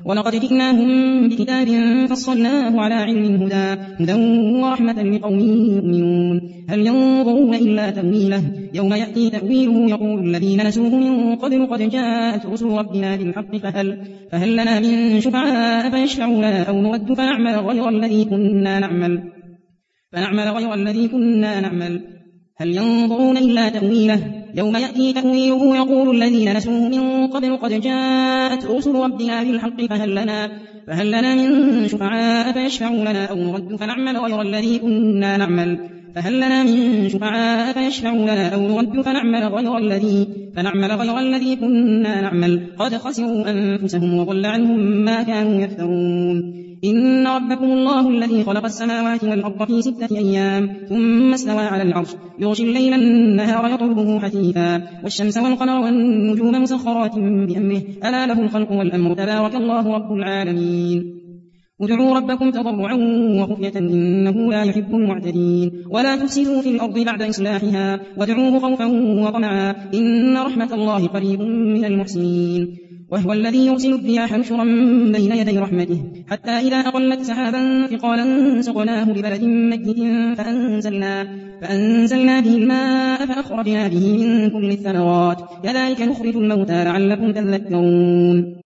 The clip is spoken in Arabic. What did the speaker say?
ولقد جئناهم بكتاب فصلناه على علم هدى ورحمة لقوم يؤمنون هل ينظرون إلا تأويله يوم يأتي تأويله يقول الذين نسوه من قبل قد جاءت رسل ربنا بالحق فهل لنا من شفعاء فيشفعوا لنا أو نرد فنعمل غير الذي كنا نعمل هل ينظرون إلا تأويله يوم يأتي تأويله يقول الذين نسوه من قبل قد جاءت رسل ربنا بالحق فهل لنا من شفعاء فيشفعوا لنا أو نرد فنعمل غير الذي كنا نعمل فهل لنا من شفعاء فيشفعوا لنا أو نرد فنعمل غير الذي كنا نعمل قد خسروا أنفسهم وضل عنهم ما كانوا يفترون إن ربكم الله الذي خلق السماوات والأرض في 6 أيام ثم استوى على العرش يغشي الليل النهار يطلبه حثيثا والشمس والقمر والنجوم مسخرات بأمره ألا له الخلق والأمر تبارك الله رب العالمين ادعوا ربكم تضرعا وخفية إنه لا يحب المعتدين ولا تفسدوا في الأرض بعد إصلاحها وادعوه خوفا وطمعا إن رحمة الله قريب من المحسنين وهو الذي يرسل الرياح نشرا بين يدي رحمته حتى إذا أقلت سحابا ثقالا سقناه لبلد ميت فأنزلنا به الماء فأخرجنا به من كل الثمرات كذلك نخرج الموتى لعلكم تذكرون